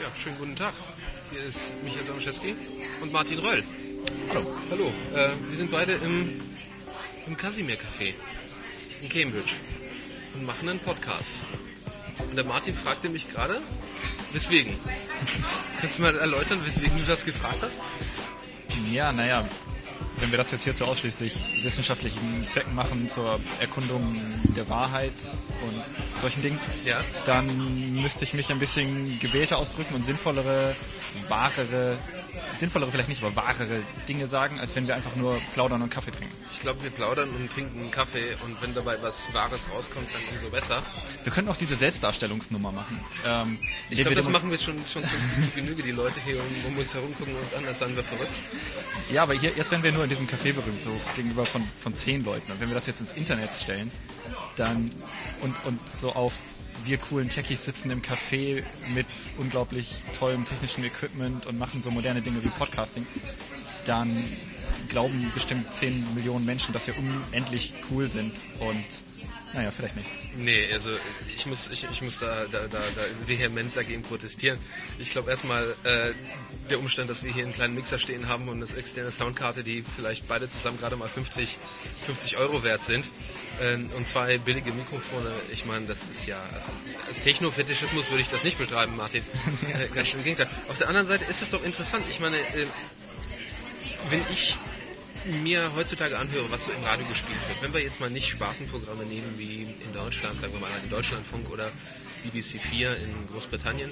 Ja, schönen guten Tag. Hier ist Michael Domaszewski und Martin Röll. Hallo. Hallo. Wir sind beide im Casimir-Café in Cambridge und machen einen Podcast. Und der Martin fragte mich gerade, weswegen? Kannst du mal erläutern, weswegen du das gefragt hast? Ja, naja, wenn wir das jetzt hier zu ausschließlich wissenschaftlichen Zwecken machen, zur Erkundung der Wahrheit und solchen Dingen, ja, dann müsste ich mich ein bisschen gewählter ausdrücken und sinnvollere vielleicht nicht, aber wahrere Dinge sagen, als wenn wir einfach nur plaudern und Kaffee trinken. Ich glaube, wir plaudern und trinken einen Kaffee und wenn dabei was Wahres rauskommt, dann umso besser. Wir könnten auch diese Selbstdarstellungsnummer machen. Ich glaube, das machen wir schon zu Genüge. Die Leute hier um uns herum gucken uns an, als seien wir verrückt. Ja, aber jetzt werden wir nur in diesem Café berühmt, so gegenüber von 10 Leuten. Und wenn wir das jetzt ins Internet stellen, dann und so auf wir coolen Techies sitzen im Café mit unglaublich tollem technischem Equipment und machen so moderne Dinge wie Podcasting, dann glauben bestimmt 10 Millionen Menschen, dass wir unendlich cool sind und naja, vielleicht nicht. Nee, also ich muss da vehement dagegen protestieren. Ich glaube erstmal, der Umstand, dass wir hier einen kleinen Mixer stehen haben und eine externe Soundkarte, die vielleicht beide zusammen gerade mal 50 Euro wert sind, und 2 billige Mikrofone, ich meine, das ist ja, also als Techno-Fetischismus würde ich das nicht betreiben, Martin. Ja, ganz im Gegenteil. Auf der anderen Seite ist es doch interessant, ich meine, wenn ich mir heutzutage anhöre, was so im Radio gespielt wird, wenn wir jetzt mal nicht Spartenprogramme nehmen wie in Deutschland, sagen wir mal in Deutschlandfunk oder BBC 4 in Großbritannien,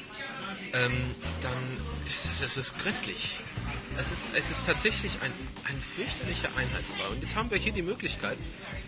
dann das ist grässlich. Es ist tatsächlich ein fürchterlicher Einheitsbrei. Und jetzt haben wir hier die Möglichkeit,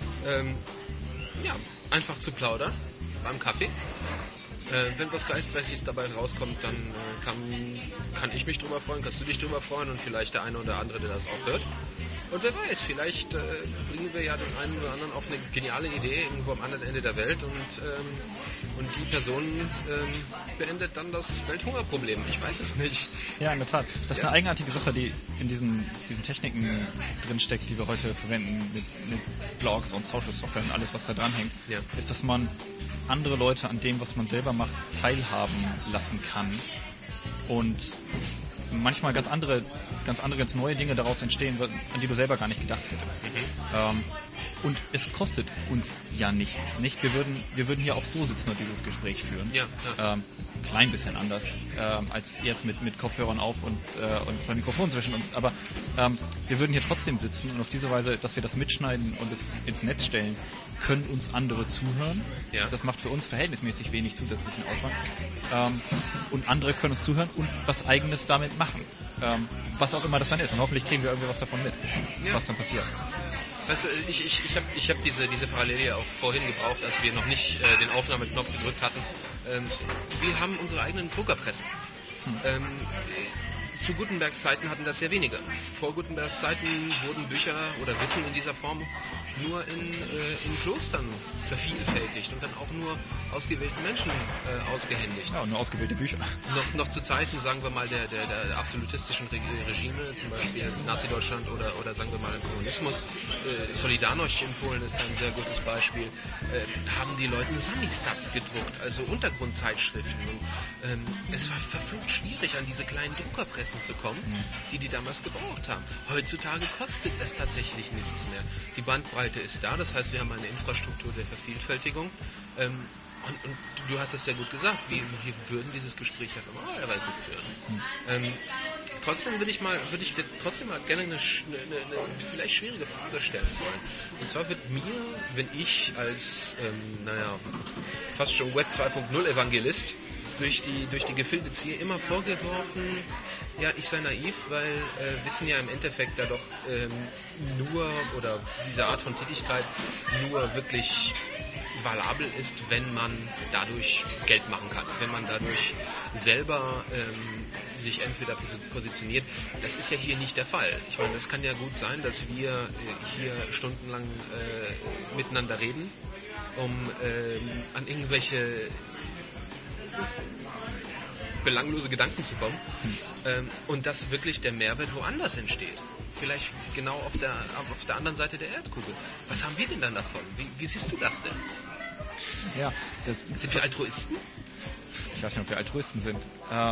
einfach zu plaudern beim Kaffee. Wenn was Geistreiches dabei rauskommt, dann kann ich mich drüber freuen, kannst du dich drüber freuen und vielleicht der eine oder andere, der das auch hört. Und wer weiß, vielleicht bringen wir ja den einen oder anderen auf eine geniale Idee irgendwo am anderen Ende der Welt und die Person beendet dann das Welthungerproblem. Ich weiß es nicht. Ja, in der Tat. Das ist eine eigenartige Sache, die in diesen Techniken drinsteckt, die wir heute verwenden, mit Blogs und Social Software und alles, was da dran hängt, ist, dass man andere Leute an dem, was man selber macht, teilhaben lassen kann und manchmal ganz neue Dinge daraus entstehen, an die du selber gar nicht gedacht hättest. Und es kostet uns ja nichts, nicht? Wir würden hier auch so sitzen und dieses Gespräch führen. Ja. Klein bisschen anders als jetzt mit Kopfhörern auf und 2 Mikrofonen zwischen uns. Aber wir würden hier trotzdem sitzen und auf diese Weise, dass wir das mitschneiden und es ins Netz stellen, können uns andere zuhören. Ja. Das macht für uns verhältnismäßig wenig zusätzlichen Aufwand. Und andere können uns zuhören und was Eigenes damit machen. Was auch immer das dann ist. Und hoffentlich kriegen wir irgendwie was davon mit, was dann passiert. Weißt du, ich hab diese Parallele ja auch vorhin gebraucht, als wir noch nicht den Aufnahmeknopf gedrückt hatten. Wir haben unsere eigenen Druckerpressen. Zu Gutenbergs Zeiten hatten das ja weniger. Vor Gutenbergs Zeiten wurden Bücher oder Wissen in dieser Form nur in Klostern vervielfältigt und dann auch nur ausgewählten Menschen ausgehändigt. Ja, und nur ausgewählte Bücher. Noch zu Zeiten, sagen wir mal, der absolutistischen Regime, zum Beispiel Nazi-Deutschland oder sagen wir mal im Kommunismus. Solidarność in Polen ist ein sehr gutes Beispiel. Haben die Leute Samistats gedruckt, also Untergrundzeitschriften. Und es war verflucht schwierig, an diese kleinen Druckerpressen zu kommen, die damals gebraucht haben. Heutzutage kostet es tatsächlich nichts mehr. Die Bandbreite ist da, das heißt, wir haben eine Infrastruktur der Vervielfältigung. Und du hast es sehr gut gesagt, wir würden dieses Gespräch ja normalerweise führen. Trotzdem würde ich dir trotzdem mal gerne eine vielleicht schwierige Frage stellen wollen. Und zwar wird mir, wenn ich als fast schon Web 2.0 Evangelist durch die Gefilde ziehe, immer vorgeworfen, ja, ich sei naiv, weil Wissen ja im Endeffekt da doch nur, oder diese Art von Tätigkeit nur wirklich valabel ist, wenn man dadurch Geld machen kann, wenn man dadurch selber sich entweder positioniert. Das ist ja hier nicht der Fall. Ich meine, das kann ja gut sein, dass wir hier stundenlang miteinander reden, um an irgendwelche belanglose Gedanken zu kommen und dass wirklich der Mehrwert woanders entsteht. vielleicht genau auf der anderen Seite der Erdkugel. Was haben wir denn dann davon? Wie siehst du das denn? Ja, sind wir Altruisten? Ich weiß nicht, ob wir Altruisten sind.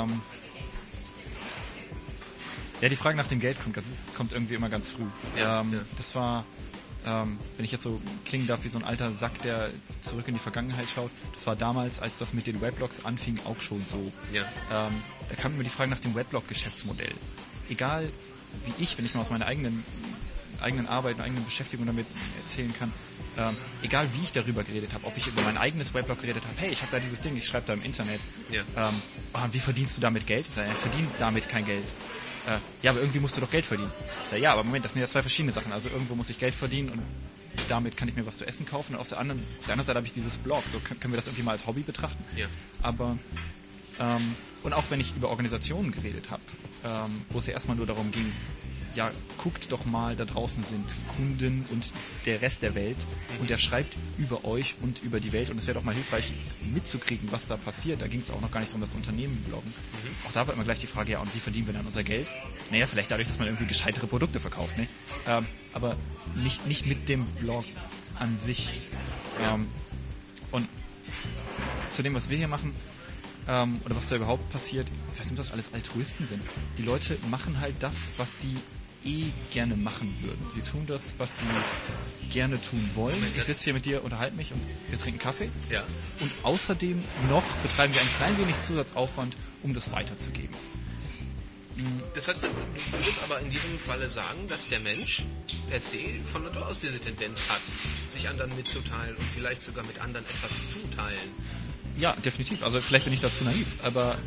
Ja, die Frage nach dem Geld kommt irgendwie immer ganz früh. Das war, wenn ich jetzt so klingen darf wie so ein alter Sack, der zurück in die Vergangenheit schaut, das war damals, als das mit den Weblogs anfing, auch schon so. Ja. Da kam immer die Frage nach dem Weblog-Geschäftsmodell. Egal wie ich, wenn ich mal aus meiner eigenen Arbeit und eigenen Beschäftigung damit erzählen kann, egal wie ich darüber geredet habe, ob ich über mein eigenes Weblog geredet habe, hey, ich habe da dieses Ding, ich schreibe da im Internet. Ja. Wie verdienst du damit Geld? Ich sage, ich verdiene damit kein Geld. Ja, aber irgendwie musst du doch Geld verdienen. Ich sage, ja, aber Moment, das sind ja zwei verschiedene Sachen. Also irgendwo muss ich Geld verdienen und damit kann ich mir was zu essen kaufen. Und auf der anderen Seite habe ich dieses Blog. So können wir das irgendwie mal als Hobby betrachten. Ja. Aber und auch wenn ich über Organisationen geredet habe, wo es ja erstmal nur darum ging, ja, guckt doch mal, da draußen sind Kunden und der Rest der Welt und der schreibt über euch und über die Welt und es wäre doch mal hilfreich mitzukriegen, was da passiert. Da ging es auch noch gar nicht darum, das Unternehmen bloggen. Auch da war immer gleich die Frage, ja, und wie verdienen wir dann unser Geld? Naja, vielleicht dadurch, dass man irgendwie gescheitere Produkte verkauft, ne? Aber nicht mit dem Blog an sich. Und zu dem, was wir hier machen, oder was da überhaupt passiert, ich weiß nicht, ob das alles Altruisten sind. Die Leute machen halt das, was sie gerne machen würden. Sie tun das, was sie gerne tun wollen. Ich sitze hier mit dir, unterhalte mich und wir trinken Kaffee. Ja. Und außerdem noch betreiben wir ein klein wenig Zusatzaufwand, um das weiterzugeben. Das heißt, du würdest aber in diesem Falle sagen, dass der Mensch per se von Natur aus diese Tendenz hat, sich anderen mitzuteilen und vielleicht sogar mit anderen etwas zuteilen. Ja, definitiv. Also vielleicht bin ich dazu naiv, aber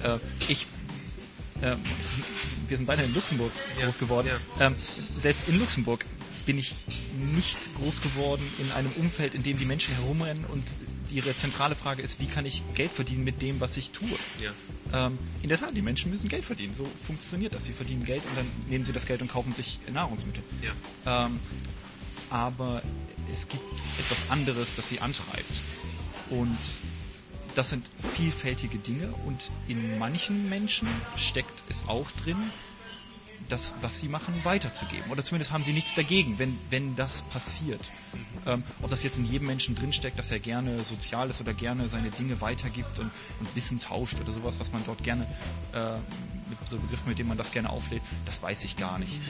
wir sind beide in Luxemburg groß geworden. Ja. Selbst in Luxemburg bin ich nicht groß geworden in einem Umfeld, in dem die Menschen herumrennen und ihre zentrale Frage ist, wie kann ich Geld verdienen mit dem, was ich tue? Ja. In der Tat, die Menschen müssen Geld verdienen. So funktioniert das. Sie verdienen Geld und dann nehmen sie das Geld und kaufen sich Nahrungsmittel. Ja. Aber es gibt etwas anderes, das sie antreibt. Und das sind vielfältige Dinge und in manchen Menschen steckt es auch drin, das, was sie machen, weiterzugeben. Oder zumindest haben sie nichts dagegen, wenn das passiert. Ob das jetzt in jedem Menschen drinsteckt, dass er gerne sozial ist oder gerne seine Dinge weitergibt und Wissen tauscht oder sowas, was man dort gerne, mit so Begriffen, mit denen man das gerne auflädt, das weiß ich gar nicht.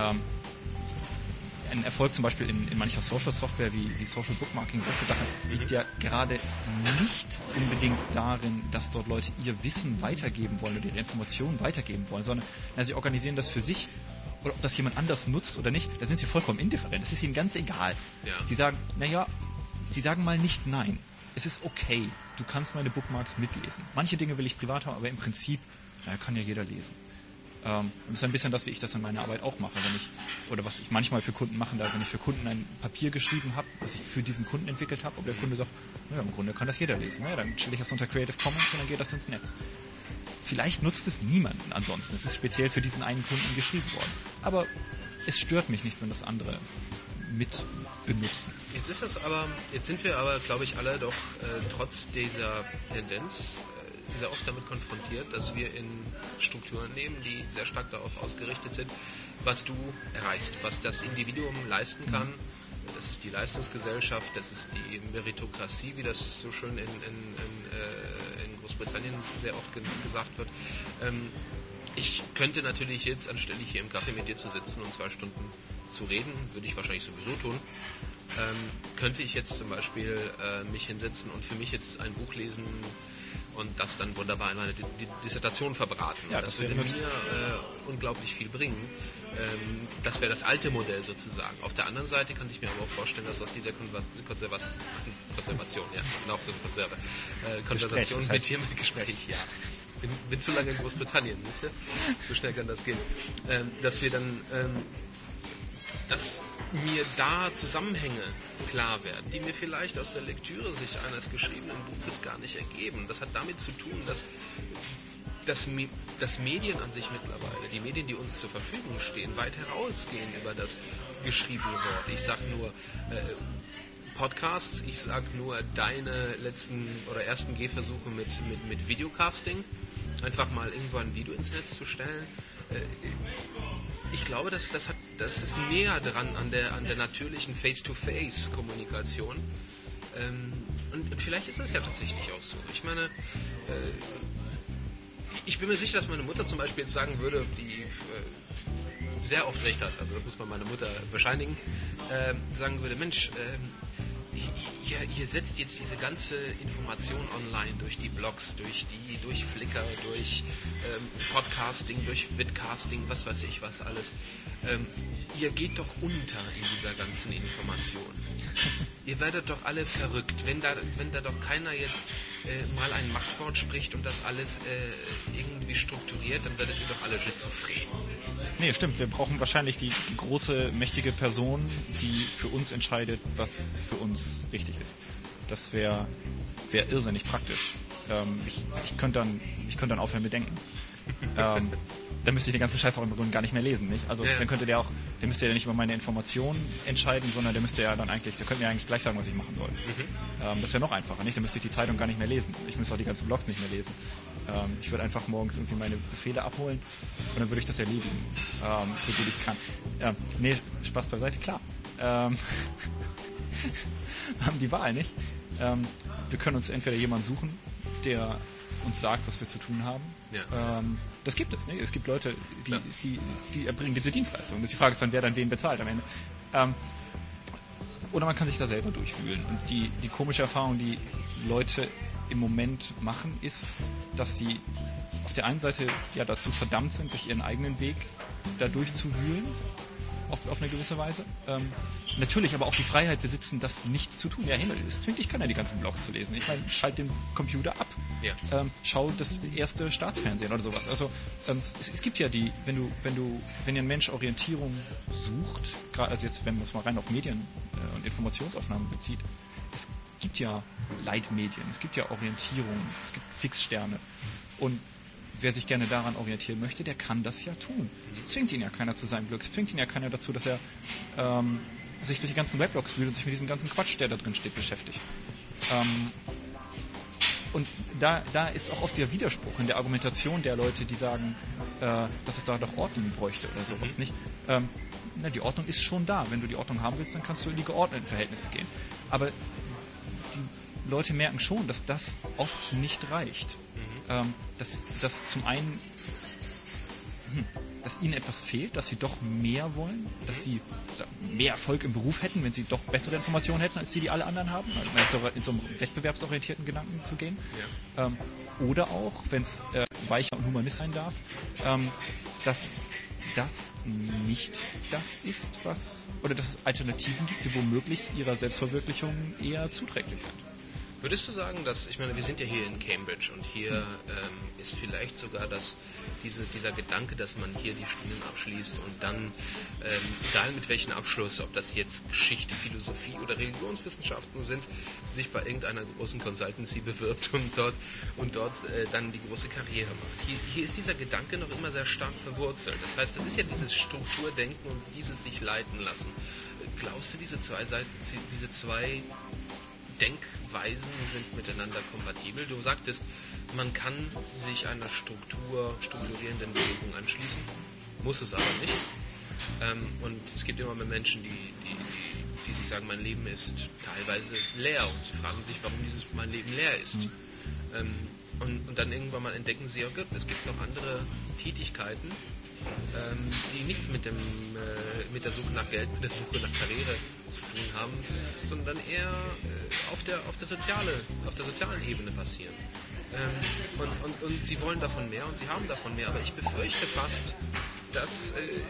Ein Erfolg zum Beispiel in mancher Social-Software wie Social Bookmarking, solche Sachen, liegt ja gerade nicht unbedingt darin, dass dort Leute ihr Wissen weitergeben wollen oder ihre Informationen weitergeben wollen, sondern sie organisieren das für sich oder ob das jemand anders nutzt oder nicht, da sind sie vollkommen indifferent. Das ist ihnen ganz egal. Ja. Sie sagen, sie sagen mal nicht nein. Es ist okay, du kannst meine Bookmarks mitlesen. Manche Dinge will ich privat haben, aber im Prinzip kann ja jeder lesen. Das ist ein bisschen das, wie ich das in meiner Arbeit auch mache, oder was ich manchmal für Kunden machen darf, wenn ich für Kunden ein Papier geschrieben habe, was ich für diesen Kunden entwickelt habe, ob der Kunde sagt, naja, im Grunde kann das jeder lesen, naja, dann stelle ich das unter Creative Commons und dann geht das ins Netz. Vielleicht nutzt es niemanden ansonsten, es ist speziell für diesen einen Kunden geschrieben worden, aber es stört mich nicht, wenn das andere mit benutzen. Jetzt sind wir aber, glaube ich, alle doch trotz dieser Tendenz sehr oft damit konfrontiert, dass wir in Strukturen leben, die sehr stark darauf ausgerichtet sind, was du erreichst, was das Individuum leisten kann. Das ist die Leistungsgesellschaft, das ist die Meritokratie, wie das so schön in Großbritannien sehr oft gesagt wird. Ich könnte natürlich jetzt, anstelle hier im Café mit dir zu sitzen und 2 Stunden zu reden, würde ich wahrscheinlich sowieso tun, könnte ich jetzt zum Beispiel mich hinsetzen und für mich jetzt ein Buch lesen und das dann wunderbar in meine Dissertation verbraten. Ja, das würde mir unglaublich viel bringen. Das wäre das alte Modell sozusagen. Auf der anderen Seite kann ich mir aber auch vorstellen, dass aus dieser Konservation, ja, auch so eine Konserve, Konversation mit hier mit Gespräch, ja. Bin zu lange in Großbritannien, wisst ihr? So schnell kann das gehen. Dass wir dann, dass mir da Zusammenhänge klar werden, die mir vielleicht aus der Lektüre sich eines geschriebenen Buches gar nicht ergeben. Das hat damit zu tun, dass Medien an sich mittlerweile, die Medien, die uns zur Verfügung stehen, weit herausgehen über das geschriebene Wort. Ich sage nur Podcasts, ich sage nur deine letzten oder ersten Gehversuche mit Videocasting, einfach mal irgendwo ein Video ins Netz zu stellen. Ich glaube, das hat das ist näher dran an der natürlichen Face-to-Face-Kommunikation. Und vielleicht ist es ja tatsächlich auch so. Ich meine, ich bin mir sicher, dass meine Mutter zum Beispiel jetzt sagen würde, die sehr oft recht hat, also das muss man meiner Mutter bescheinigen, sagen würde, Mensch, ihr setzt jetzt diese ganze Information online durch die Blogs, durch Flickr, durch Podcasting, durch Vidcasting, was weiß ich was alles. Ihr geht doch unter in dieser ganzen Information. Ihr werdet doch alle verrückt, wenn da doch keiner jetzt mal ein Machtwort spricht und das alles irgendwie strukturiert, dann werdet ihr doch alle schizophren. Nee, stimmt. Wir brauchen wahrscheinlich die große, mächtige Person, die für uns entscheidet, was für uns richtig ist. Das wäre irrsinnig praktisch. Ich könnte dann aufhören mit Denken. Dann müsste ich den ganzen Scheiß auch im Grunde gar nicht mehr lesen, nicht? Also dann könnte der müsste ja nicht über meine Informationen entscheiden, sondern der könnte mir eigentlich gleich sagen, was ich machen soll. Das wäre noch einfacher, nicht? Dann müsste ich die Zeitung gar nicht mehr lesen. Ich müsste auch die ganzen Blogs nicht mehr lesen. Ich würde einfach morgens irgendwie meine Befehle abholen und dann würde ich das erledigen, so gut ich kann. Nee, Spaß beiseite, klar. Wir haben die Wahl, nicht? Wir können uns entweder jemanden suchen, der uns sagt, was wir zu tun haben. Ja. Das gibt es, nicht? Es gibt Leute, die erbringen diese Dienstleistung. Die Frage ist dann, wer dann wen bezahlt am Ende. Oder man kann sich da selber durchwühlen. Und die komische Erfahrung, die Leute im Moment machen, ist, dass sie auf der einen Seite ja dazu verdammt sind, sich ihren eigenen Weg da durchzuwühlen, auf eine gewisse Weise. Natürlich aber auch die Freiheit besitzen, das nichts zu tun. Ja, Himmel, es zwingt dich keiner, die ganzen Blogs zu lesen. Ich meine, schalt den Computer ab. Ja. Schau das erste Staatsfernsehen oder sowas. Also es gibt ja wenn ein Mensch Orientierung sucht, gerade also jetzt, wenn man es mal rein auf Medien und Informationsaufnahmen bezieht, es gibt ja Leitmedien, es gibt ja Orientierung, es gibt Fixsterne. Und wer sich gerne daran orientieren möchte, der kann das ja tun. Es zwingt ihn ja keiner zu seinem Glück. Es zwingt ihn ja keiner dazu, dass er sich durch die ganzen Weblogs wühlt und sich mit diesem ganzen Quatsch, der da drin steht, beschäftigt. Und da ist auch oft der Widerspruch in der Argumentation der Leute, die sagen, dass es da doch Ordnung bräuchte oder sowas nicht. Die Ordnung ist schon da. Wenn du die Ordnung haben willst, dann kannst du in die geordneten Verhältnisse gehen. Aber die Leute merken schon, dass das oft nicht reicht. Dass zum einen dass ihnen etwas fehlt, dass sie doch mehr wollen, dass sie mehr Erfolg im Beruf hätten, wenn sie doch bessere Informationen hätten, als die alle anderen haben, also in so einem wettbewerbsorientierten Gedanken zu gehen. Ja. Oder auch, wenn es weicher und humanist sein darf, dass das nicht das ist, oder dass es Alternativen gibt, die womöglich ihrer Selbstverwirklichung eher zuträglich sind. Würdest du sagen, dass, ich meine, wir sind ja hier in Cambridge und hier ist vielleicht sogar dieser Gedanke, dass man hier die Studien abschließt und dann, egal mit welchem Abschluss, ob das jetzt Geschichte, Philosophie oder Religionswissenschaften sind, sich bei irgendeiner großen Consultancy bewirbt und dort dann die große Karriere macht. Hier ist dieser Gedanke noch immer sehr stark verwurzelt. Das heißt, das ist ja dieses Strukturdenken und dieses sich leiten lassen. Glaubst du, diese zwei Denkweisen sind miteinander kompatibel? Du sagtest, man kann sich einer strukturierenden Bewegung anschließen, muss es aber nicht. Und es gibt immer mehr Menschen, die sich sagen, mein Leben ist teilweise leer und sie fragen sich, warum mein Leben leer ist. Und dann irgendwann mal entdecken sie, okay, es gibt noch andere Tätigkeiten, die nichts mit der Suche nach Geld, mit der Suche nach Karriere zu tun haben, sondern eher auf der sozialen Ebene passieren. Und sie wollen davon mehr und sie haben davon mehr, aber ich befürchte fast, dass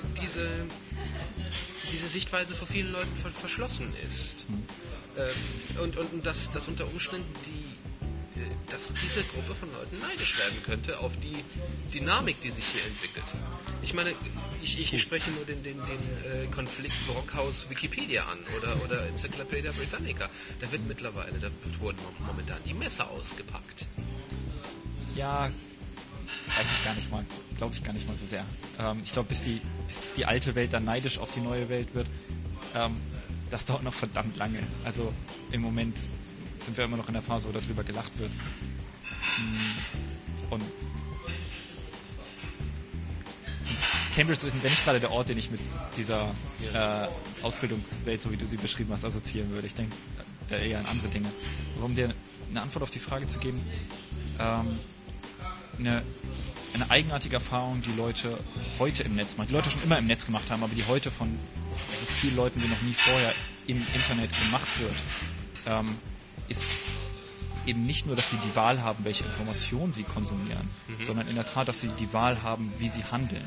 diese Sichtweise vor vielen Leuten verschlossen ist. Und dass unter Umständen dass diese Gruppe von Leuten neidisch werden könnte auf die Dynamik, die sich hier entwickelt. Ich meine, ich spreche nur den Konflikt Brockhaus-Wikipedia an oder Encyclopedia Britannica. Da wurden momentan die Messer ausgepackt. Ja, weiß ich gar nicht mal. Glaube ich gar nicht mal so sehr. Ich glaube, bis die alte Welt dann neidisch auf die neue Welt wird, das dauert noch verdammt lange. Also im Moment sind wir immer noch in der Phase, wo darüber gelacht wird. Und Cambridge wäre nicht gerade der Ort, den ich mit dieser Ausbildungswelt, so wie du sie beschrieben hast, assoziieren würde. Ich denke da eher an andere Dinge. Aber um dir eine Antwort auf die Frage zu geben, eine eigenartige Erfahrung, die Leute heute im Netz machen, die Leute schon immer im Netz gemacht haben, aber die heute von so vielen Leuten wie noch nie vorher im Internet gemacht wird, ist eben nicht nur, dass sie die Wahl haben, welche Informationen sie konsumieren, sondern in der Tat, dass sie die Wahl haben, wie sie handeln.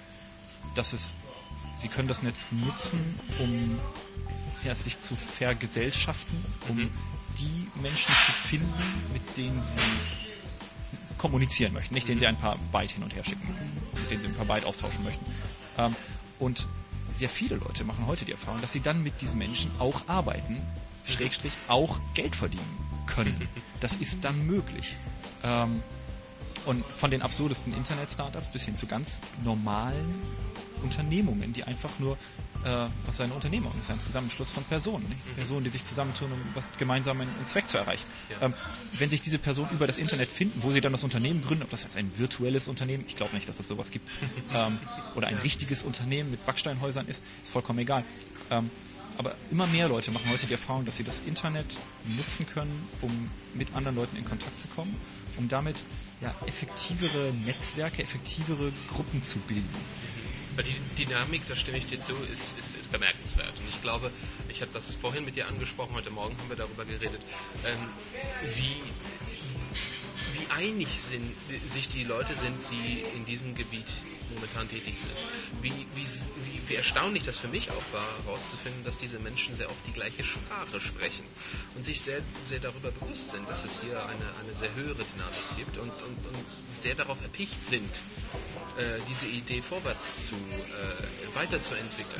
Sie können das Netz nutzen, um sich zu vergesellschaften, um die Menschen zu finden, mit denen sie kommunizieren möchten, nicht denen sie ein paar Byte hin und her schicken, mit denen sie ein paar Byte austauschen möchten. Und sehr viele Leute machen heute die Erfahrung, dass sie dann mit diesen Menschen auch arbeiten, Schrägstrich auch Geld verdienen können. Das ist dann möglich. Und von den absurdesten Internet-Startups bis hin zu ganz normalen Unternehmungen, die einfach nur, was ist eine Unternehmung? Das ist ein Zusammenschluss von Personen. Nicht? Personen, die sich zusammentun, um was gemeinsam einen Zweck zu erreichen. Ja. Wenn sich diese Personen über das Internet finden, wo sie dann das Unternehmen gründen, ob das jetzt ein virtuelles Unternehmen, ich glaube nicht, dass es sowas gibt, oder ein richtiges Unternehmen mit Backsteinhäusern ist vollkommen egal. Aber immer mehr Leute machen heute die Erfahrung, dass sie das Internet nutzen können, um mit anderen Leuten in Kontakt zu kommen, um damit effektivere Netzwerke, effektivere Gruppen zu bilden. Die Dynamik, da stimme ich dir zu, ist bemerkenswert. Und ich glaube, ich habe das vorhin mit dir angesprochen, heute Morgen haben wir darüber geredet, wie einig sich die Leute sind, die in diesem Gebiet momentan tätig sind. Wie erstaunlich das für mich auch war, herauszufinden, dass diese Menschen sehr oft die gleiche Sprache sprechen und sich sehr, sehr darüber bewusst sind, dass es hier eine sehr höhere Dynamik gibt und sehr darauf erpicht sind, diese Idee vorwärts weiterzuentwickeln.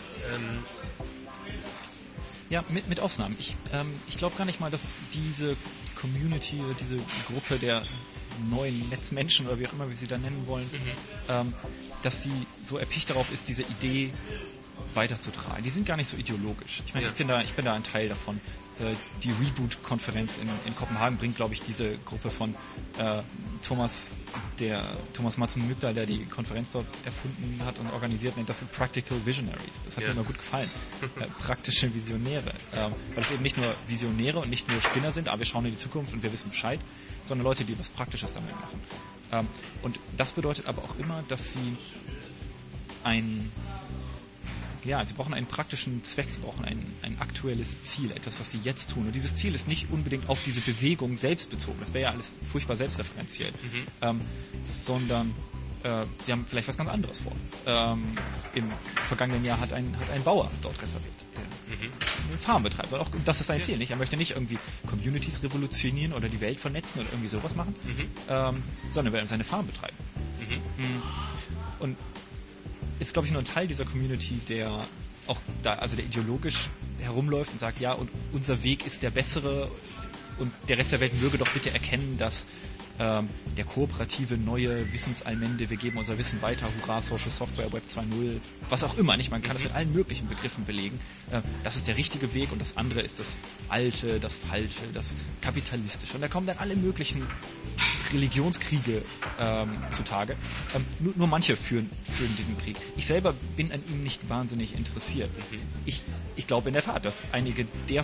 Ja, mit Ausnahmen. Ich glaube gar nicht mal, dass diese Community, diese Gruppe der neuen Netzmenschen oder wie auch immer wir sie da nennen wollen, dass sie so erpicht darauf ist, diese Idee weiterzutragen. Die sind gar nicht so ideologisch. Ich meine, ich bin da ein Teil davon. Die Reboot-Konferenz in Kopenhagen bringt, glaube ich, diese Gruppe von Thomas Madsen-Mygdal, der die Konferenz dort erfunden hat und organisiert, nennt das Practical Visionaries. Das hat mir immer gut gefallen. Praktische Visionäre. Weil es eben nicht nur Visionäre und nicht nur Spinner sind, wir schauen in die Zukunft und wir wissen Bescheid, sondern Leute, die was Praktisches damit machen. Und das bedeutet aber auch immer, dass sie sie brauchen einen praktischen Zweck, sie brauchen ein aktuelles Ziel, etwas, was sie jetzt tun. Und dieses Ziel ist nicht unbedingt auf diese Bewegung selbst bezogen, das wäre ja alles furchtbar selbstreferenziell, sondern sie haben vielleicht was ganz anderes vor. Im vergangenen Jahr hat ein Bauer dort referiert, der eine Farm betreibt. Und auch das ist sein Ziel, nicht? Er möchte nicht irgendwie Communities revolutionieren oder die Welt vernetzen oder irgendwie sowas machen, sondern er will seine Farm betreiben. Und ist, glaube ich, nur ein Teil dieser Community, der auch da, also der ideologisch herumläuft und sagt, ja, und unser Weg ist der bessere und der Rest der Welt möge doch bitte erkennen, dass der kooperative neue Wissensallmende, wir geben unser Wissen weiter, hurra, Social Software, Web 2.0, was auch immer, nicht? Man kann das mit allen möglichen Begriffen belegen. Das ist der richtige Weg und das andere ist das Alte, das Falsche, das Kapitalistische. Und da kommen dann alle möglichen Religionskriege zutage. Nur manche führen diesen Krieg. Ich selber bin an ihm nicht wahnsinnig interessiert. Ich glaube in der Tat, dass einige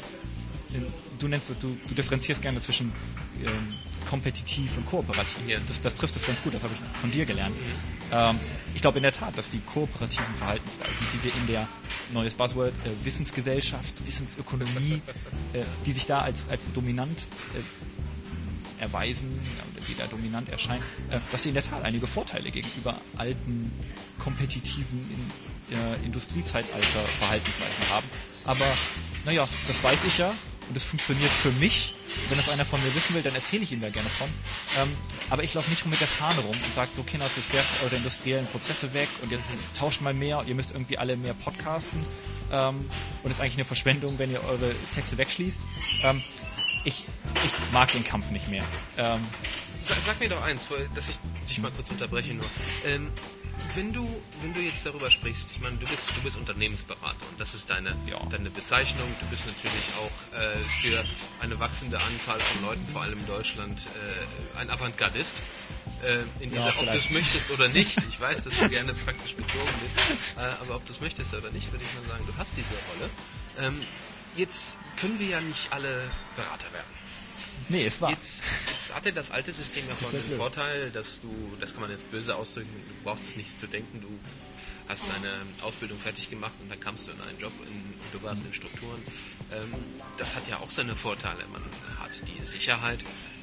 du differenzierst gerne zwischen kompetitiv und kooperativ. Ja. Das trifft es ganz gut, das habe ich von dir gelernt. Ich glaube in der Tat, dass die kooperativen Verhaltensweisen, die wir in der, neues Buzzword, Wissensgesellschaft, Wissensökonomie, die sich da als dominant erweisen, die da dominant erscheinen, dass sie in der Tat einige Vorteile gegenüber alten, kompetitiven Industriezeitalter Verhaltensweisen haben. Aber, das weiß ich ja und es funktioniert für mich. Wenn das einer von mir wissen will, dann erzähle ich ihm da gerne von. Aber ich laufe nicht rum mit der Fahne rum und sage so, Kinders, jetzt werft eure industriellen Prozesse weg und jetzt tauscht mal mehr und ihr müsst irgendwie alle mehr podcasten. Und es ist eigentlich eine Verschwendung, wenn ihr eure Texte wegschließt. Ich mag den Kampf nicht mehr. Sag mir doch eins, dass ich dich mal kurz unterbreche nur. Wenn du jetzt darüber sprichst, ich meine, du bist Unternehmensberater und das ist deine Bezeichnung. Du bist natürlich auch für eine wachsende Anzahl von Leuten, vor allem in Deutschland, ein Avantgardist. Ob du es möchtest oder nicht, ich weiß, dass du gerne praktisch bezogen bist, aber ob du es möchtest oder nicht, würde ich mal sagen, du hast diese Rolle. Jetzt können wir ja nicht alle Berater werden. Nee, es war. Jetzt hatte das alte System ja vorhin den Vorteil, dass das kann man jetzt böse ausdrücken, du brauchtest nichts zu denken, du hast deine Ausbildung fertig gemacht und dann kamst du in einen Job und du warst in Strukturen. Das hat ja auch seine Vorteile. Man hat die Sicherheit,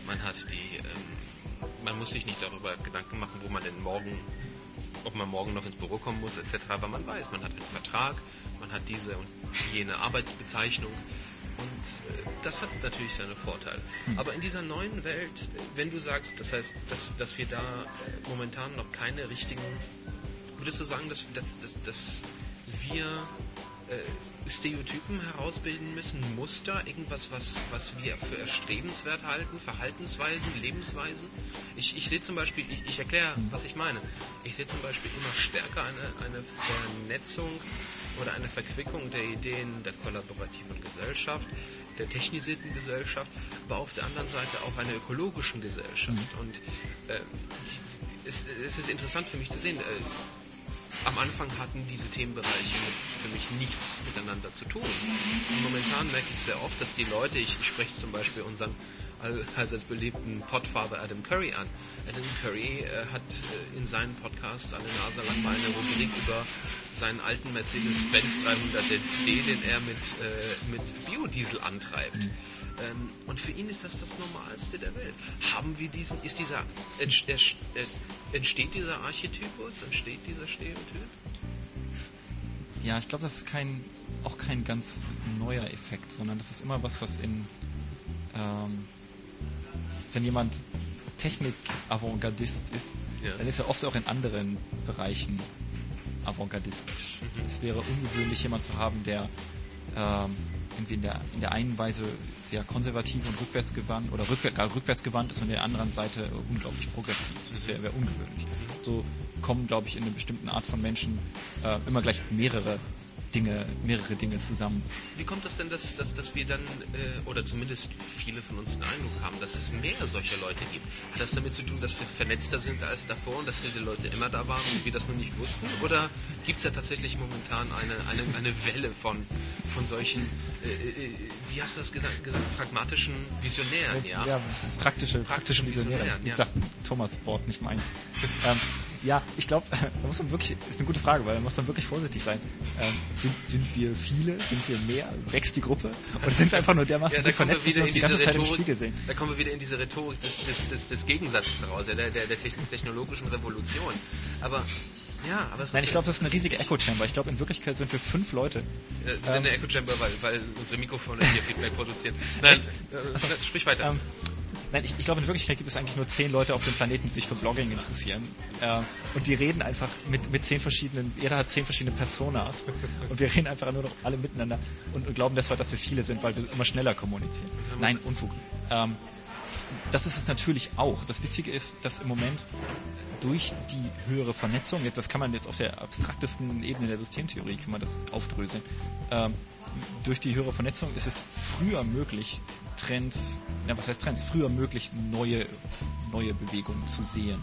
man muss sich nicht darüber Gedanken machen, ob man morgen noch ins Büro kommen muss, etc., weil man weiß, man hat einen Vertrag, man hat diese und jene Arbeitsbezeichnung. Und das hat natürlich seine Vorteile. Aber in dieser neuen Welt, wenn du sagst, das heißt, dass wir da momentan noch keine richtigen, würdest du sagen, dass wir Stereotypen herausbilden müssen, Muster, irgendwas, was wir für erstrebenswert halten, Verhaltensweisen, Lebensweisen? Ich sehe zum Beispiel, ich erkläre, was ich meine. Ich sehe zum Beispiel immer stärker eine Vernetzung oder eine Verquickung der Ideen der kollaborativen Gesellschaft, der technisierten Gesellschaft, aber auf der anderen Seite auch einer ökologischen Gesellschaft. Und es ist interessant für mich zu sehen, am Anfang hatten diese Themenbereiche für mich nichts miteinander zu tun. Und momentan merke ich sehr oft, dass die Leute, ich spreche zum Beispiel unseren als beliebten Podfather Adam Curry an. Adam Curry hat in seinen Podcasts alle Nase lang mal eine Rubrik über seinen alten Mercedes-Benz 300D, den er mit Biodiesel antreibt. Und für ihn ist das Normalste der Welt. Entsteht dieser Archetypus, entsteht dieser Stereotyp? Ja, ich glaube, das ist kein ganz neuer Effekt, sondern das ist immer was wenn jemand Technik-Avantgardist ist, dann ist er oft auch in anderen Bereichen avantgardistisch. Es wäre ungewöhnlich, jemand zu haben, der irgendwie in der einen Weise sehr konservativ und rückwärtsgewandt oder rückwärtsgewandt ist und in der anderen Seite unglaublich progressiv. Das wäre ungewöhnlich. So kommen, glaube ich, in einer bestimmten Art von Menschen immer gleich mehrere Dinge zusammen. Wie kommt es denn, dass wir dann, oder zumindest viele von uns den Eindruck haben, dass es mehr solcher Leute gibt? Hat das damit zu tun, dass wir vernetzter sind als davor und dass diese Leute immer da waren und wir das nur nicht wussten? Oder gibt es da tatsächlich momentan eine Welle von solchen, wie hast du das gesagt, pragmatischen Visionären? Ja, praktische Visionäre. Wie gesagt, Thomas Wort, nicht meins. Ja, ich glaube, da muss man wirklich, ist eine gute Frage, weil da muss man wirklich vorsichtig sein. Sind wir viele? Sind wir mehr? Wächst die Gruppe? Oder sind wir einfach nur dermaßen vernetzt, dass wir uns die ganze Zeit im Spiegel sehen? Da kommen wir wieder in diese Rhetorik des Gegensatzes raus, der technologischen Revolution. Aber nein, ich glaube, das ist eine riesige Echo-Chamber. Ich glaube, in Wirklichkeit sind wir 5 Leute. Wir sind eine Echo-Chamber, weil unsere Mikrofone hier Feedback produzieren. Nein, sprich weiter. Nein, ich glaube, in Wirklichkeit gibt es eigentlich nur 10 Leute auf dem Planeten, die sich für Blogging interessieren. Und die reden einfach mit 10 verschiedenen, jeder hat 10 verschiedene Personas. Und wir reden einfach nur noch alle miteinander und glauben deshalb, dass wir viele sind, weil wir immer schneller kommunizieren. Nein, Unfug. Das ist es natürlich auch. Das Witzige ist, dass im Moment durch die höhere Vernetzung, das kann man jetzt auf der abstraktesten Ebene der Systemtheorie, kann man das aufdröseln, durch die höhere Vernetzung ist es früher möglich, früher möglich, neue Bewegungen zu sehen,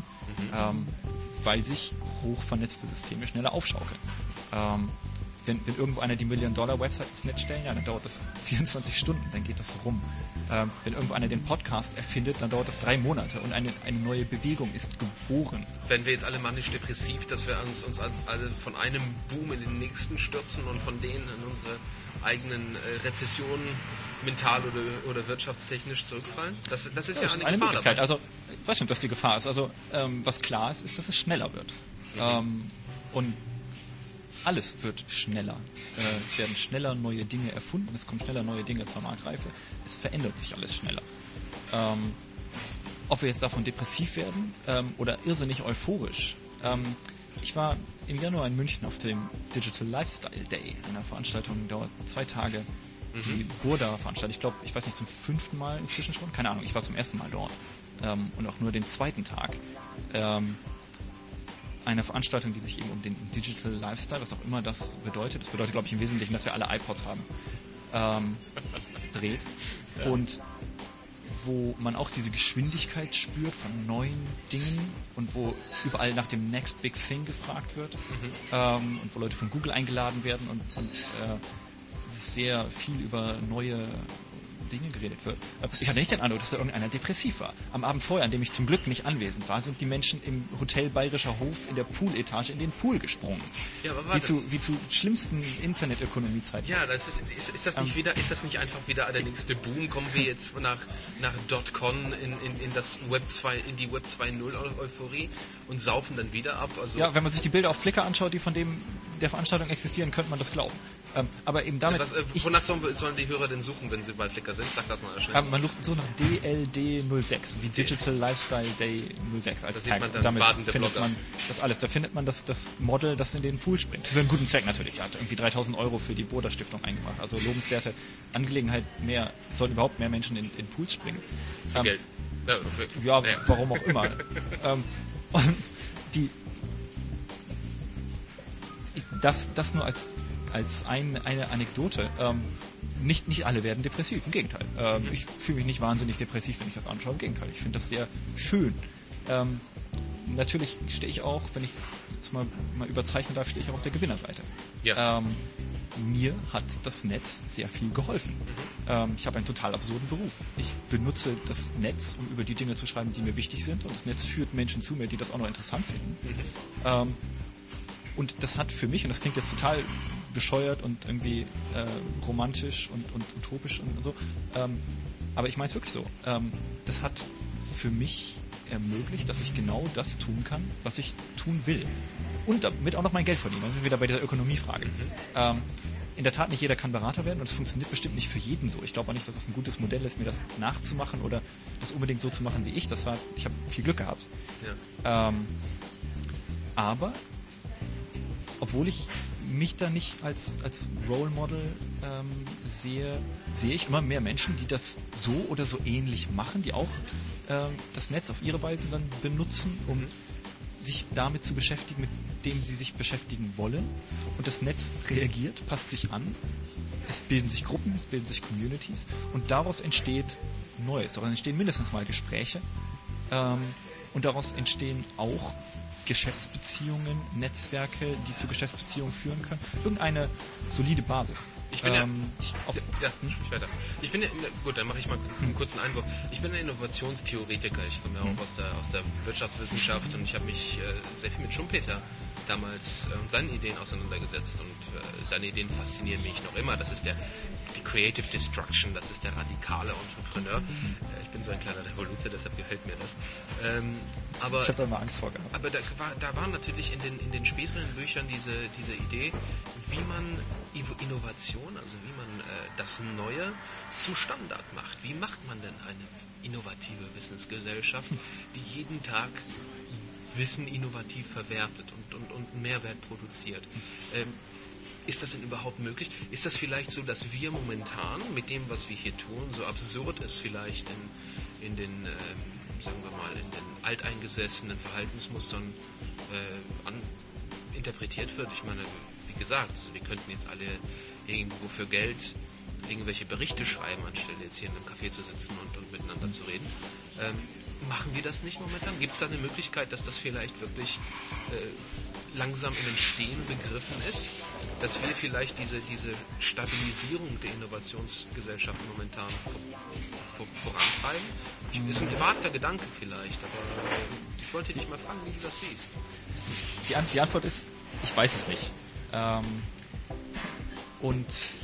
weil sich hochvernetzte Systeme schneller aufschaukeln. Wenn irgendwo einer die $1-Million-Website ins Netz stellen, dann dauert das 24 Stunden, dann geht das rum. Wenn irgendwo einer den Podcast erfindet, dann dauert das 3 Monate und eine neue Bewegung ist geboren. Wenn wir jetzt alle manisch-depressiv, dass wir uns alle von einem Boom in den nächsten stürzen und von denen in unsere eigenen Rezessionen mental oder wirtschaftstechnisch zurückfallen? Das ist ja eine Gefahr Möglichkeit. Also, ich weiß nicht, ob das die Gefahr ist. Also, was klar ist, dass es schneller wird. Und alles wird schneller. Es werden schneller neue Dinge erfunden, es kommen schneller neue Dinge zur Marktreife. Es verändert sich alles schneller. Ob wir jetzt davon depressiv werden oder irrsinnig euphorisch. Ich war im Januar in München auf dem Digital Lifestyle Day, einer Veranstaltung, dauert 2 Tage. Die Burda veranstaltet, ich weiß nicht, zum 5. Mal inzwischen schon, keine Ahnung, ich war zum ersten Mal dort und auch nur den 2. Tag. eine Veranstaltung, die sich eben um den Digital Lifestyle, was auch immer das bedeutet, glaube ich, im Wesentlichen, dass wir alle iPods haben, dreht. Ja. Und wo man auch diese Geschwindigkeit spürt von neuen Dingen und wo überall nach dem Next Big Thing gefragt wird, und wo Leute von Google eingeladen werden und sehr viel über neue Dinge geredet wird. Ich hatte nicht den Eindruck, dass da irgendeiner depressiv war. Am Abend vorher, an dem ich zum Glück nicht anwesend war, sind die Menschen im Hotel Bayerischer Hof in der Pooletage in den Pool gesprungen. Ja, aber wie zu schlimmsten Internetökonomiezeiten. Ja, ist das nicht einfach wieder der nächste Boom? Kommen wir jetzt nach .con in das Web 2, in die Web 2.0 Euphorie und saufen dann wieder ab? Also ja, wenn man sich die Bilder auf Flickr anschaut, die von der Veranstaltung existieren, könnte man das glauben. Aber eben damit... wonach sollen die Hörer denn suchen, wenn sie bei Flickr sind? Sag das mal schnell. Man sucht so nach DLD06, wie Digital Lifestyle Day 06 als Tag. Damit findet man das alles. Da findet man das Model, das in den Pool springt. Für einen guten Zweck natürlich. Er hat irgendwie 3.000 € für die Broder Stiftung eingebracht. Also lobenswerte Angelegenheit. Es sollen überhaupt mehr Menschen in Pools springen. Für Geld. Ja, warum auch immer. Das nur als eine Anekdote. Nicht alle werden depressiv, im Gegenteil. Ich fühle mich nicht wahnsinnig depressiv, wenn ich das anschaue, im Gegenteil. Ich finde das sehr schön. Natürlich stehe ich auch, wenn ich jetzt mal überzeichnen darf, stehe ich auch auf der Gewinnerseite. Ja. Mir hat das Netz sehr viel geholfen. Ich habe einen total absurden Beruf. Ich benutze das Netz, um über die Dinge zu schreiben, die mir wichtig sind, und das Netz führt Menschen zu mir, die das auch noch interessant finden. Und das hat für mich, und das klingt jetzt total bescheuert und irgendwie romantisch und utopisch und so, aber ich meine es wirklich so, das hat für mich ermöglicht, dass ich genau das tun kann, was ich tun will. Und damit auch noch mein Geld verdienen. Da sind wir wieder bei dieser Ökonomiefrage. In der Tat, nicht jeder kann Berater werden, und es funktioniert bestimmt nicht für jeden so. Ich glaube auch nicht, dass das ein gutes Modell ist, mir das nachzumachen oder das unbedingt so zu machen wie ich. Ich habe viel Glück gehabt. Ja. Aber obwohl ich mich da nicht als Role Model sehe ich immer mehr Menschen, die das so oder so ähnlich machen, die auch das Netz auf ihre Weise dann benutzen, um sich damit zu beschäftigen, mit dem sie sich beschäftigen wollen. Und das Netz reagiert, passt sich an. Es bilden sich Gruppen, es bilden sich Communities, und daraus entsteht Neues. Daraus entstehen mindestens mal Gespräche, und daraus entstehen auch Geschäftsbeziehungen, Netzwerke, die zu Geschäftsbeziehungen führen können. Irgendeine solide Basis. Gut, dann mache ich mal einen kurzen Einwurf. Ich bin ein Innovationstheoretiker. Ich komme ja auch aus der Wirtschaftswissenschaft, und ich habe mich sehr viel mit Schumpeter damals seinen Ideen auseinandergesetzt, und seine Ideen faszinieren mich noch immer. Das ist die Creative Destruction, das ist der radikale Entrepreneur. Ich bin so ein kleiner Revoluzer, deshalb gefällt mir das. Ich habe da immer Angst vor gehabt. Aber da war natürlich in den späteren Büchern diese Idee, wie man Innovation, also wie man das Neue zum Standard macht. Wie macht man denn eine innovative Wissensgesellschaft, die jeden Tag Wissen innovativ verwertet und Mehrwert produziert? Ist das denn überhaupt möglich? Ist das vielleicht so, dass wir momentan mit dem, was wir hier tun, so absurd es vielleicht in den sagen wir mal, in den alteingesessenen Verhaltensmustern interpretiert wird? Ich meine, wie gesagt, also wir könnten jetzt alle irgendwo für Geld irgendwelche Berichte schreiben, anstelle jetzt hier in einem Café zu sitzen und miteinander zu reden. Machen wir das nicht momentan? Gibt es da eine Möglichkeit, dass das vielleicht wirklich langsam im Entstehen begriffen ist? Dass wir vielleicht diese Stabilisierung der Innovationsgesellschaft momentan vorantreiben? Ist ein gewagter Gedanke vielleicht, aber ich wollte dich mal fragen, wie du das siehst. Die Antwort ist, ich weiß es nicht. Und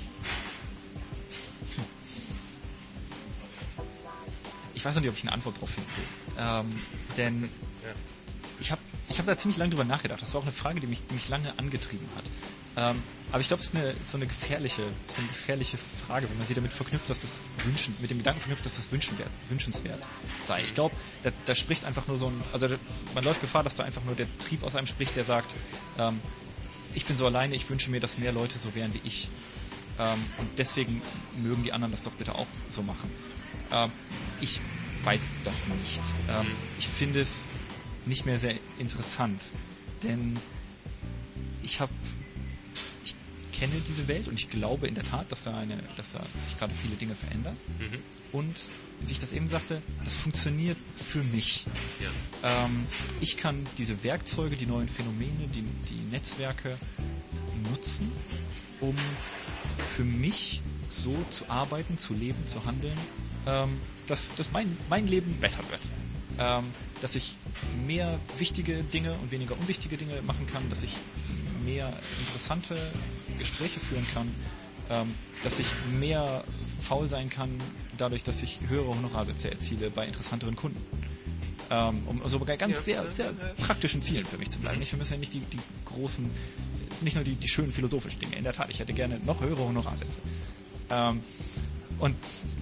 ich weiß noch nicht, ob ich eine Antwort darauf finden will. Denn ich hab da ziemlich lange drüber nachgedacht. Das war auch eine Frage, die mich lange angetrieben hat. Aber ich glaube, es ist so eine gefährliche Frage, wenn man sie damit verknüpft, mit dem Gedanken verknüpft, dass das wünschenswert sei. Ich glaube, da spricht einfach nur man läuft Gefahr, dass da einfach nur der Trieb aus einem spricht, der sagt, ich bin so alleine, ich wünsche mir, dass mehr Leute so wären wie ich. Und deswegen mögen die anderen das doch bitte auch so machen. Ich weiß das nicht. Ich finde es nicht mehr sehr interessant, Denn ich kenne diese Welt und ich glaube in der Tat, dass da sich gerade viele Dinge verändern. Und wie ich das eben sagte, das funktioniert für mich. Ja. Ich kann diese Werkzeuge, die neuen Phänomene, die Netzwerke nutzen, um für mich so zu arbeiten, zu leben, zu handeln, dass mein Leben besser wird. Dass ich mehr wichtige Dinge und weniger unwichtige Dinge machen kann, dass ich mehr interessante Gespräche führen kann, dass ich mehr faul sein kann, dadurch, dass ich höhere Honorarsätze erziele bei interessanteren Kunden. Um so bei ganz sehr praktischen Zielen für mich zu bleiben. Ich vermisse ja nicht die großen, es sind nicht nur die schönen philosophischen Dinge. In der Tat, ich hätte gerne noch höhere Honorarsätze. Und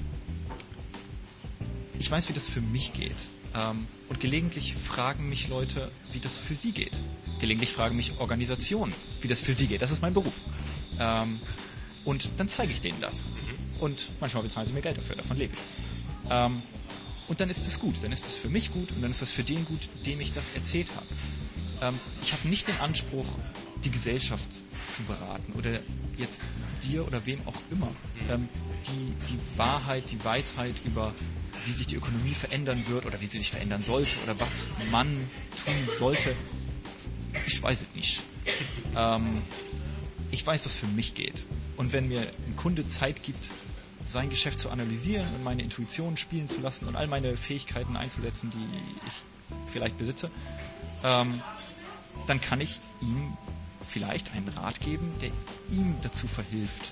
ich weiß, wie das für mich geht. Und gelegentlich fragen mich Leute, wie das für sie geht. Gelegentlich fragen mich Organisationen, wie das für sie geht. Das ist mein Beruf. Und dann zeige ich denen das. Und manchmal bezahlen sie mir Geld dafür, davon lebe ich. Und dann ist es gut. Dann ist es für mich gut und dann ist es für den gut, dem ich das erzählt habe. Ich habe nicht den Anspruch, die Gesellschaft zu beraten oder jetzt dir oder wem auch immer die Wahrheit, die Weisheit über wie sich die Ökonomie verändern wird oder wie sie sich verändern sollte oder was man tun sollte. Ich weiß es nicht. Ich weiß, was für mich geht. Und wenn mir ein Kunde Zeit gibt, sein Geschäft zu analysieren und meine Intuition spielen zu lassen und all meine Fähigkeiten einzusetzen, die ich vielleicht besitze, dann kann ich ihm vielleicht einen Rat geben, der ihm dazu verhilft,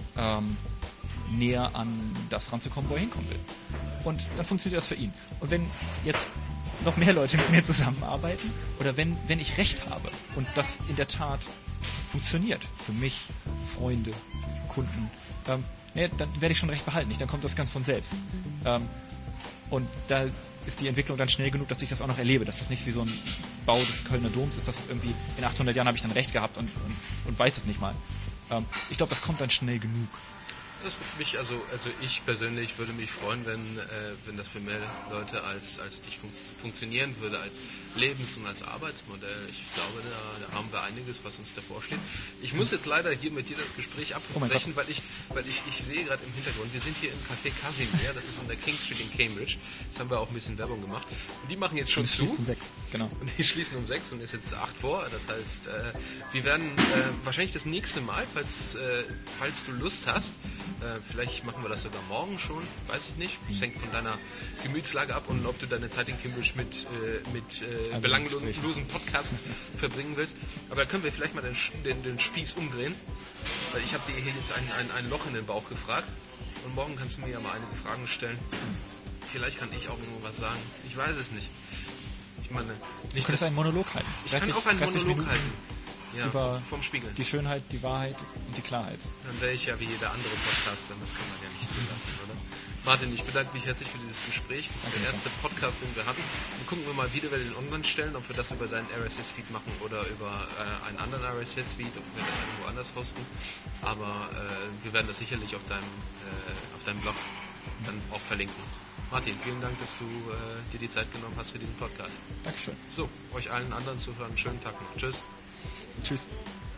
näher an das ranzukommen, wo er hinkommen will. Und dann funktioniert das für ihn. Und wenn jetzt noch mehr Leute mit mir zusammenarbeiten oder wenn ich Recht habe und das in der Tat funktioniert für mich, Freunde, Kunden, dann werde ich schon Recht behalten. Dann kommt das ganz von selbst. Und da ist die Entwicklung dann schnell genug, dass ich das auch noch erlebe, dass das nicht wie so ein Bau des Kölner Doms ist, dass es irgendwie in 800 Jahren habe ich dann Recht gehabt und weiß es nicht mal. Ich glaube, das kommt dann schnell genug. Das würde mich, also ich persönlich würde mich freuen, wenn das für mehr Leute als dich funktionieren würde, als Lebens- und als Arbeitsmodell. Ich glaube, da haben wir einiges, was uns davor steht. Ich muss jetzt leider hier mit dir das Gespräch abbrechen, weil ich sehe gerade im Hintergrund, wir sind hier im Café Casimir, das ist in der King Street in Cambridge. Jetzt haben wir auch ein bisschen Werbung gemacht. Und die machen jetzt schon zu. Um 6, genau. Und die schließen um 6 und ist jetzt 8 vor. Das heißt, wir werden wahrscheinlich das nächste Mal, falls du Lust hast, vielleicht machen wir das sogar morgen schon, weiß ich nicht. Das hängt von deiner Gemütslage ab und ob du deine Zeit in Cambridge mit belanglosen Podcasts verbringen willst. Aber da können wir vielleicht mal den Spieß umdrehen. Weil ich habe dir hier jetzt ein Loch in den Bauch gefragt. Und morgen kannst du mir ja mal einige Fragen stellen. Vielleicht kann ich auch irgendwo was sagen. Ich weiß es nicht. Ich meine, du könntest einen Monolog halten. Ich kann auch einen Monolog halten. Ja, über vom Spiegel. Die Schönheit, die Wahrheit und die Klarheit. Dann wäre ich ja wie jeder andere Podcaster, das kann man ja nicht zulassen, oder? Martin, ich bedanke mich herzlich für dieses Gespräch. Das ist der erste Podcast, den wir hatten. Dann gucken wir mal, wie wir den online stellen, ob wir das über deinen RSS-Feed machen oder über einen anderen RSS-Feed, ob wir das irgendwo anders hosten. Aber wir werden das sicherlich auf deinem Blog dann auch verlinken. Martin, vielen Dank, dass du dir die Zeit genommen hast für diesen Podcast. Dankeschön. So, euch allen anderen Zuhörern einen schönen Tag noch. Tschüss. Tschüss.